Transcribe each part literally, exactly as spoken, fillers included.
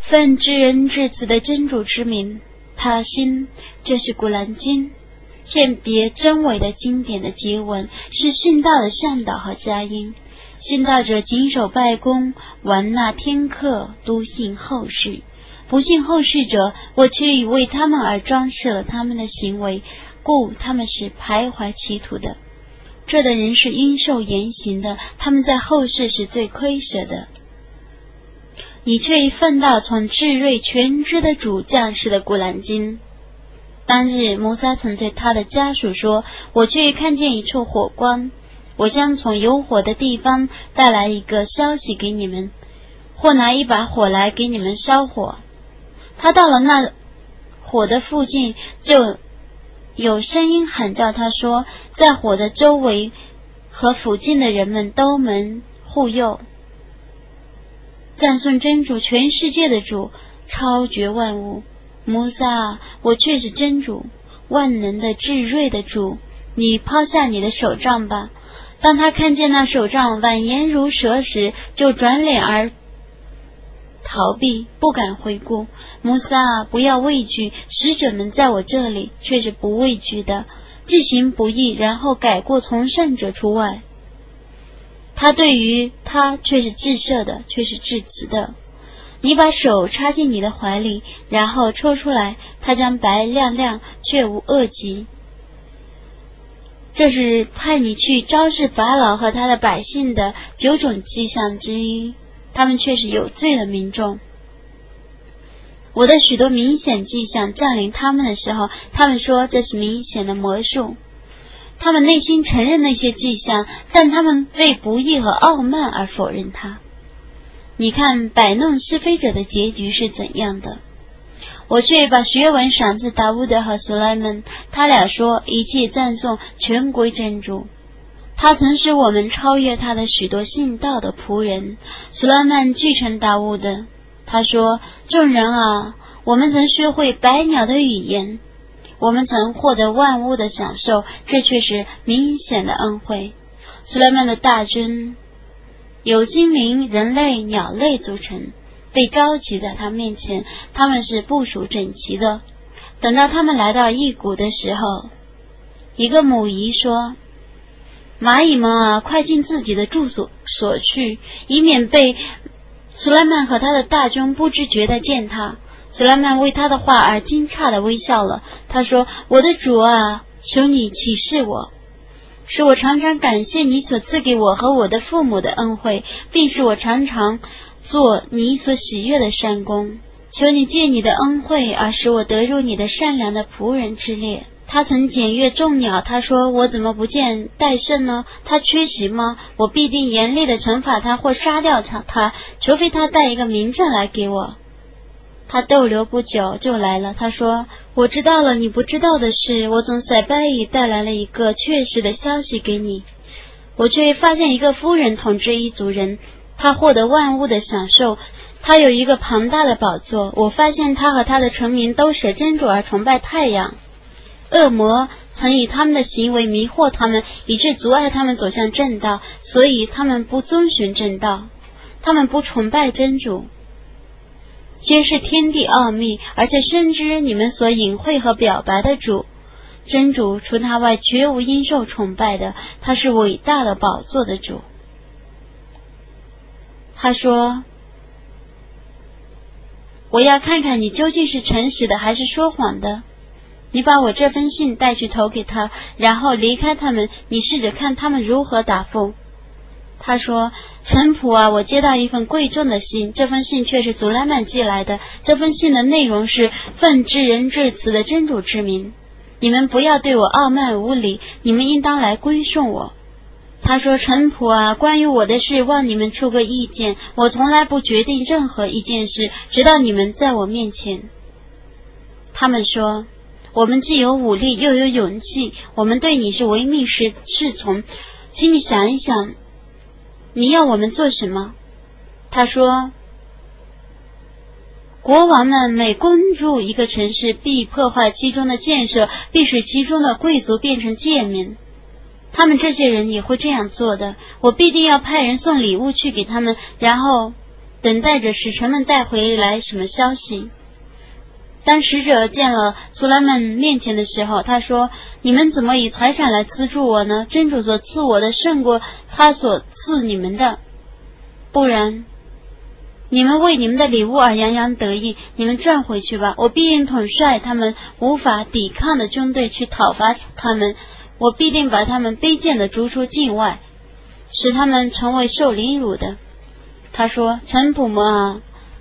奉至仁至慈的真主之名，他心，这是古兰经，鉴别真伪的经典的结文，是信道的善导和佳音。信道者谨守拜功，玩纳天课，笃信后世。不信后世者，我却已为他们而装饰了他们的行为，故他们是徘徊歧途的。这的人是应受严刑的，他们在后世是最亏舍的。你却已奉到从至睿全知的主降世的古兰经。当日摩萨曾对他的家属说，我却已看见一处火光，我将从有火的地方带来一个消息给你们，或拿一把火来给你们烧火。他到了那火的附近，就有声音喊叫他说，在火的周围和附近的人们都门护佑，赞颂真主，全世界的主，超绝万物。摩萨，我却是真主，万能的至睿的主，你抛下你的手杖吧。当他看见那手杖蜿蜒如蛇时，就转脸而逃避，不敢回顾。摩萨，不要畏惧，使者们在我这里却是不畏惧的，既行不义，然后改过从善者除外。他对于他却是至赦的，却是至慈的。你把手插进你的怀里，然后抽出来，他将白亮亮，却无恶疾。这是派你去昭示法老和他的百姓的九种迹象之一，他们却是有罪的民众。我的许多明显迹象降临他们的时候，他们说这是明显的魔术。他们内心承认那些迹象，但他们为不义和傲慢而否认它。你看摆弄是非者的结局是怎样的。我却把学文赏赐达乌德和苏莱曼，他俩说一切赞颂全归真主。他曾使我们超越他的许多信道的仆人。苏莱曼继承达乌德，他说，众人啊，我们曾学会百鸟的语言，我们曾获得万物的享受，这却是明显的恩惠。苏莱曼的大军由精灵、人类、鸟类组成，被召集在他面前，他们是部署整齐的。等到他们来到异谷的时候，一个母仪说，蚂蚁们啊，快进自己的住所所去，以免被苏莱曼和他的大军不知觉地见他。苏莱曼为他的话而惊诧地微笑了，他说，我的主啊，求你启示我，使我常常感谢你所赐给我和我的父母的恩惠，并使我常常做你所喜悦的善功。求你借你的恩惠而使我得入你的善良的仆人之列。他曾检阅众鸟，他说，我怎么不见戴胜呢？他缺席吗？我必定严厉地惩罚他或杀掉他，除非他带一个名证来给我。他逗留不久就来了，他说，我知道了你不知道的事，我从塞拜伊带来了一个确实的消息给你。我却发现一个夫人统治一族人，他获得万物的享受，他有一个庞大的宝座。我发现他和他的臣民都舍真主而崇拜太阳。恶魔曾以他们的行为迷惑他们，以致阻碍他们走向正道，所以他们不遵循正道，他们不崇拜真主，揭示天地奥秘，而且深知你们所隐晦和表白的主。真主除他外绝无应受崇拜的，他是伟大的宝座的主。他说，我要看看你究竟是诚实的还是说谎的。你把我这封信带去投给他，然后离开他们，你试着看他们如何答复。他说，臣仆啊，我接到一份贵重的信，这封信却是祖莱曼寄来的。这封信的内容是奉至仁至慈的真主之名，你们不要对我傲慢无礼，你们应当来归顺我。他说，臣仆啊，关于我的事望你们出个意见，我从来不决定任何一件事，直到你们在我面前。他们说，我们既有武力又有勇气，我们对你是唯命是是从，请你想一想，你要我们做什么？他说，国王们每攻入一个城市，必破坏其中的建设，必使其中的贵族变成贱民。他们这些人也会这样做的，我必定要派人送礼物去给他们，然后等待着使臣们带回来什么消息。当使者见了所罗门面前的时候，他说：你们怎么以财产来资助我呢？真主所赐我的胜过他所赐你们的，不然你们为你们的礼物而洋洋得意，你们转回去吧，我必定统帅他们无法抵抗的军队去讨伐他们，我必定把他们卑贱的逐出境外，使他们成为受凌辱的。他说：臣仆们啊，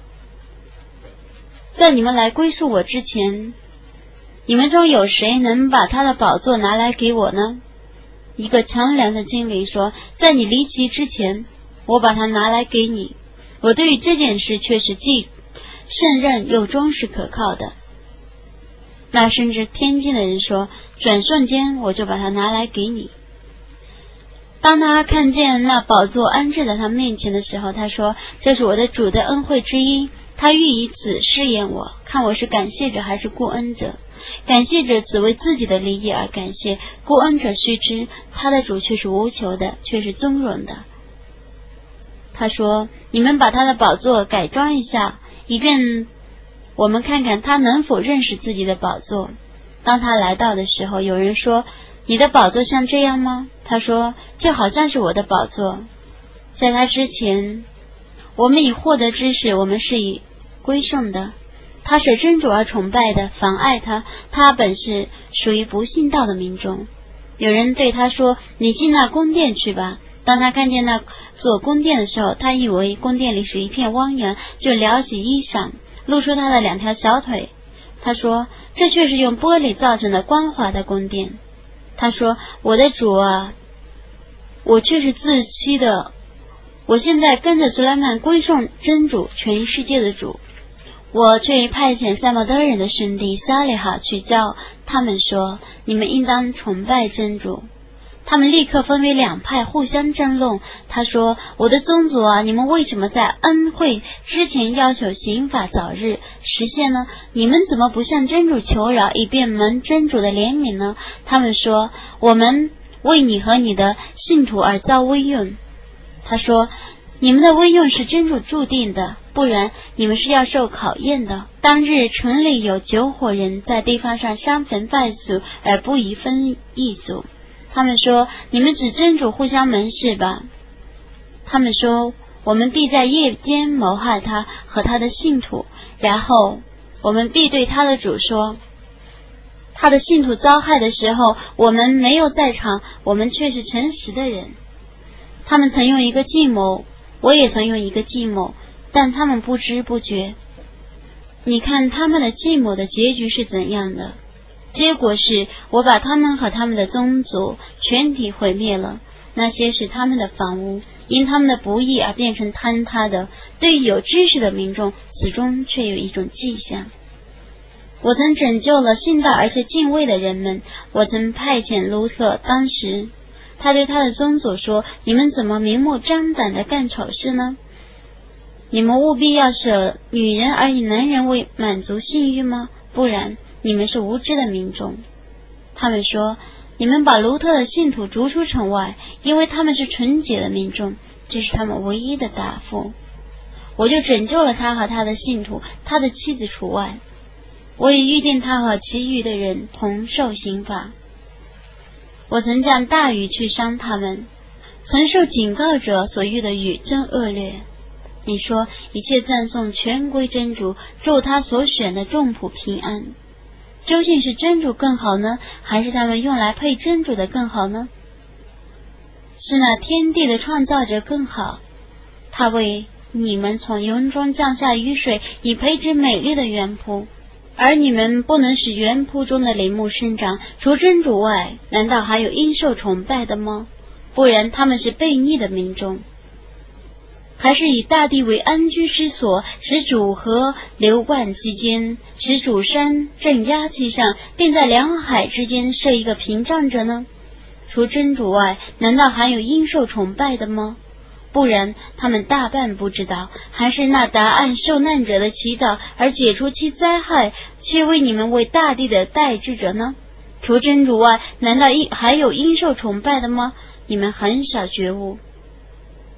在你们来归宿我之前，你们中有谁能把他的宝座拿来给我呢？一个强梁的精灵说：在你离奇之前，我把它拿来给你，我对于这件事却是既胜任又忠实可靠的。那甚至天境的人说：转瞬间我就把它拿来给你。当他看见那宝座安置在他面前的时候，他说：这是我的主的恩惠之一，他欲以此试验我，看我是感谢者还是顾恩者。感谢者只为自己的利益而感谢，顾恩者须知他的主却是无求的，却是尊荣的。他说：你们把他的宝座改装一下，以便我们看看他能否认识自己的宝座。当他来到的时候，有人说：你的宝座像这样吗？他说：这好像是我的宝座。在他之前，我们已获得知识，我们是以归顺的。他舍真主而崇拜的，妨碍他，他本是属于不信道的民众。有人对他说：你进那宫殿去吧。当他看见那座宫殿的时候，他以为宫殿里是一片汪洋，就撩起衣裳，露出他的两条小腿。他说：这却是用玻璃造成的光滑的宫殿。他说：我的主啊，我却是自欺的，我现在跟着苏莱曼归顺真主，全世界的主。我却派遣塞摩德人的兄弟撒利哈去教他们说：你们应当崇拜真主。他们立刻分为两派，互相争论。他说：我的宗族啊，你们为什么在恩惠之前要求刑法早日实现呢？你们怎么不向真主求饶，以便蒙真主的怜悯呢？他们说：我们为你和你的信徒而遭危用。他说：你们的危用是真主注定的，不然你们是要受考验的。当日城里有九伙人在地方上伤坟拜俗，而不宜分异俗。他们说：你们指真主互相盟誓吧。他们说：我们必在夜间谋害他和他的信徒，然后我们必对他的主说：他的信徒遭害的时候，我们没有在场，我们却是诚实的人。他们曾用一个计谋，我也曾用一个计谋，但他们不知不觉。你看他们的计谋的结局是怎样的？结果是我把他们和他们的宗族全体毁灭了。那些是他们的房屋，因他们的不义而变成坍塌的。对于有知识的民众，此中却有一种迹象。我曾拯救了信道而且敬畏的人们。我曾派遣卢特，当时他对他的宗族说：你们怎么明目张胆地干丑事呢？你们务必要舍女人而以男人为满足性欲吗？不然你们是无知的民众。他们说：你们把卢特的信徒逐出城外，因为他们是纯洁的民众。这是他们唯一的答复。我就拯救了他和他的信徒，他的妻子除外。我也预定他和其余的人同受刑罚。我曾降大雨去伤他们，曾受警告者所遇的雨真恶劣。你说一切赞颂全归真主，祝他所选的众仆平安。究竟是真主更好呢，还是他们用来配真主的更好呢？是那天地的创造者更好，他为你们从云中降下雨水，以培植美丽的园圃，而你们不能使园圃中的林木生长。除真主外，难道还有应受崇拜的吗？不然他们是悖逆的民众。还是以大地为安居之所，使主河流贯其间，使主山镇压其上，并在两海之间设一个屏障者呢？除真主外，难道还有应受崇拜的吗？不然他们大半不知道。还是那答案受难者的祈祷而解除其灾害，且为你们为大地的代志者呢？除真主外，难道还有应受崇拜的吗？你们很少觉悟。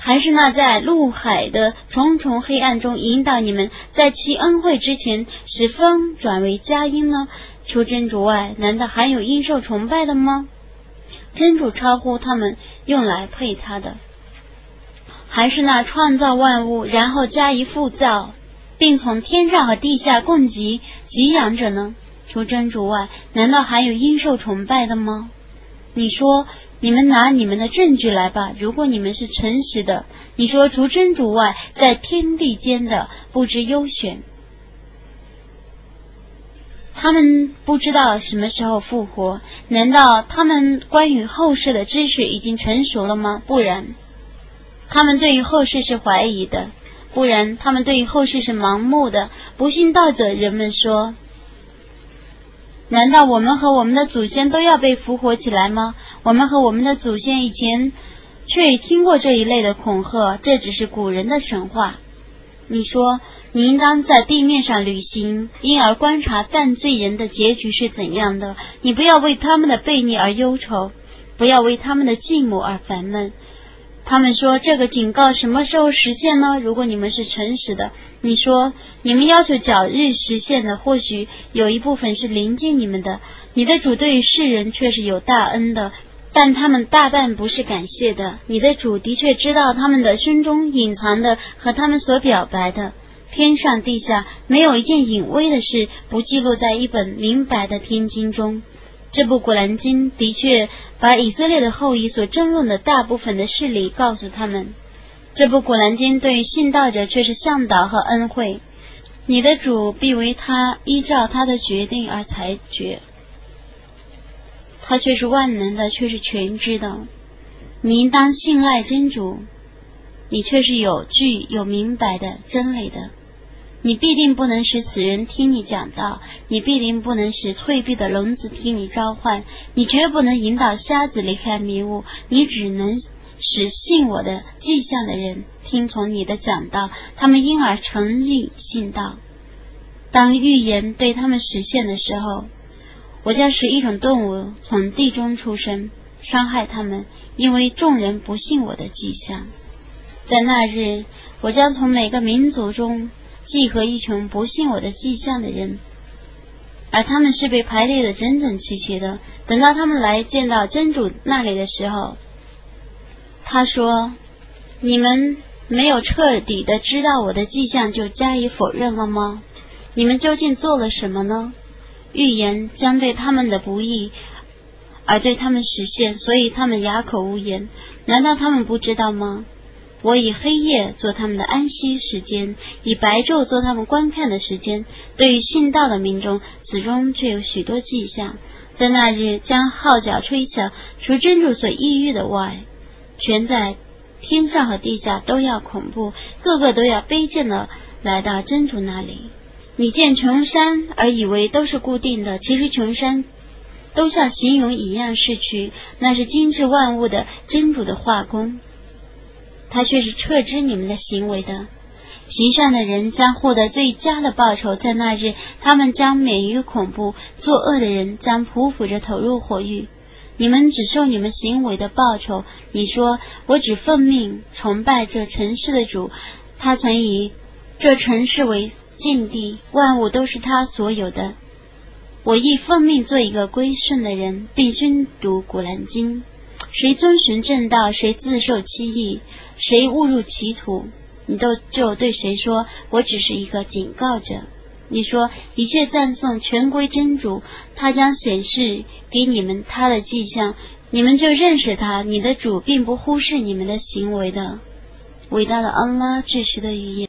还是那在陆海的重重黑暗中引导你们，在其恩惠之前使风转为佳音呢？除真主外，难道还有应受崇拜的吗？真主超乎他们用来配他的，还是那创造万物，然后加以复造，并从天上和地下供给给养者呢？除真主外，难道还有应受崇拜的吗？你说，你们拿你们的证据来吧，如果你们是诚实的。你说，除真主外，在天地间的不知优选，他们不知道什么时候复活，难道他们关于后世的知识已经成熟了吗？不然。他们对于后世是怀疑的，不然他们对于后世是盲目的。不信道者人们说，难道我们和我们的祖先都要被复活起来吗？我们和我们的祖先以前却已听过这一类的恐吓，这只是古人的神话。你说，你应当在地面上旅行，因而观察犯罪人的结局是怎样的。你不要为他们的悖逆而忧愁，不要为他们的寂寞而烦闷。他们说，这个警告什么时候实现呢？如果你们是诚实的，你说，你们要求早日实现的，或许有一部分是临近你们的。你的主对于世人却是有大恩的，但他们大半不是感谢的。你的主的确知道他们的心中隐藏的和他们所表白的。天上地下没有一件隐微的事不记录在一本明白的天经中。这部古兰经的确把以色列的后裔所争论的大部分的事理告诉他们。这部古兰经对于信道者却是向导和恩惠。你的主必为他依照他的决定而裁决，他却是万能的，却是全知的。你应当信赖真主，你却是有据有明白的真理的。你必定不能使死人听你讲道，你必定不能使退避的聋子听你召唤，你绝不能引导瞎子离开迷雾，你只能使信我的迹象的人听从你的讲道，他们因而诚意信道。当预言对他们实现的时候，我将使一种动物从地中出生，伤害他们，因为众人不信我的迹象。在那日，我将从每个民族中集合一群不信我的迹象的人，而他们是被排列的整整齐齐的。等到他们来见到真主那里的时候，他说，你们没有彻底的知道我的迹象就加以否认了吗？你们究竟做了什么呢？预言将对他们的不义而对他们实现，所以他们哑口无言。难道他们不知道吗？我以黑夜做他们的安息时间，以白昼做他们观看的时间。对于信道的民众，此中却有许多迹象。在那日将号角吹响，除真主所抑郁的外，全在天上和地下都要恐怖，个个都要卑贱的来到真主那里。你见穷山而以为都是固定的，其实穷山都像形容一样逝去，那是精致万物的真主的画工，他却是撤知你们的行为的。行善的人将获得最佳的报酬，在那日他们将免于恐怖，作恶的人将匍匐着投入火狱。你们只受你们行为的报酬。你说，我只奉命崇拜这城市的主，他曾以这城市为境地，万物都是他所有的。我亦奉命做一个归顺的人，并宣读古兰经。谁遵循正道，谁自受其益，谁误入歧途，你都就对谁说，我只是一个警告者。你说，一切赞颂全归真主，他将显示给你们他的迹象，你们就认识他。你的主并不忽视你们的行为的。伟大的安拉至实的语言。